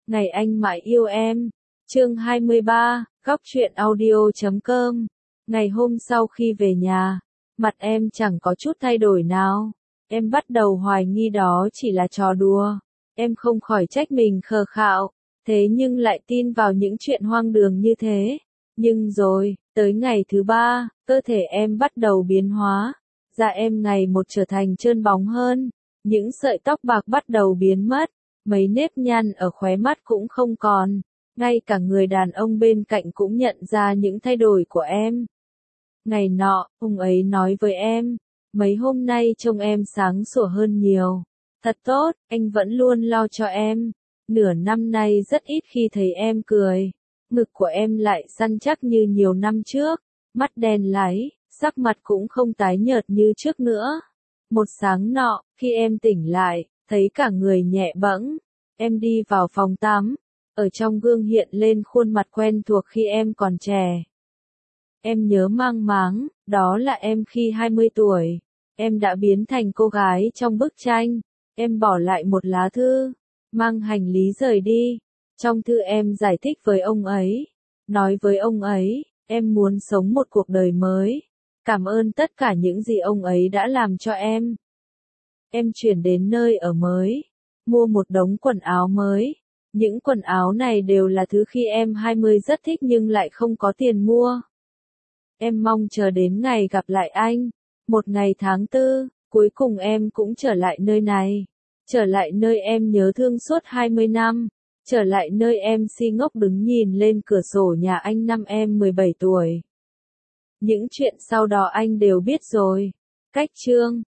Ngày anh mãi yêu em. Chương 23, Góc truyện audio.com. Ngày hôm sau khi về nhà, mặt em chẳng có chút thay đổi nào. Em bắt đầu hoài nghi đó chỉ là trò đùa. Em không khỏi trách mình khờ khạo, thế nhưng lại tin vào những chuyện hoang đường như thế. Nhưng rồi, tới ngày thứ 3, cơ thể em bắt đầu biến hóa. Da em ngày một trở thành trơn bóng hơn. Những sợi tóc bạc bắt đầu biến mất. Mấy nếp nhăn ở khóe mắt cũng không còn. Ngay cả người đàn ông bên cạnh cũng nhận ra những thay đổi của em. Ngày nọ, ông ấy nói với em, mấy hôm nay trông em sáng sủa hơn nhiều. Thật tốt, anh vẫn luôn lo cho em. Nửa năm nay rất ít khi thấy em cười. Ngực của em lại săn chắc như nhiều năm trước. Mắt đen láy, sắc mặt cũng không tái nhợt như trước nữa. Một sáng nọ, khi em tỉnh lại, thấy cả người nhẹ bẫng. Em đi vào phòng tắm. Ở trong gương hiện lên khuôn mặt quen thuộc khi em còn trẻ. Em nhớ mang máng, đó là em khi 20 tuổi. Em đã biến thành cô gái trong bức tranh. Em bỏ lại một lá thư, mang hành lý rời đi. Trong thư em giải thích với ông ấy. Nói với ông ấy, em muốn sống một cuộc đời mới. Cảm ơn tất cả những gì ông ấy đã làm cho em. Em chuyển đến nơi ở mới. Mua một đống quần áo mới. Những quần áo này đều là thứ khi em 20 rất thích nhưng lại không có tiền mua. Em mong chờ đến ngày gặp lại anh. Một ngày tháng 4, cuối cùng em cũng trở lại nơi này. Trở lại nơi em nhớ thương suốt 20 năm. Trở lại nơi em si ngốc đứng nhìn lên cửa sổ nhà anh năm em 17 tuổi. Những chuyện sau đó anh đều biết rồi. Cách chương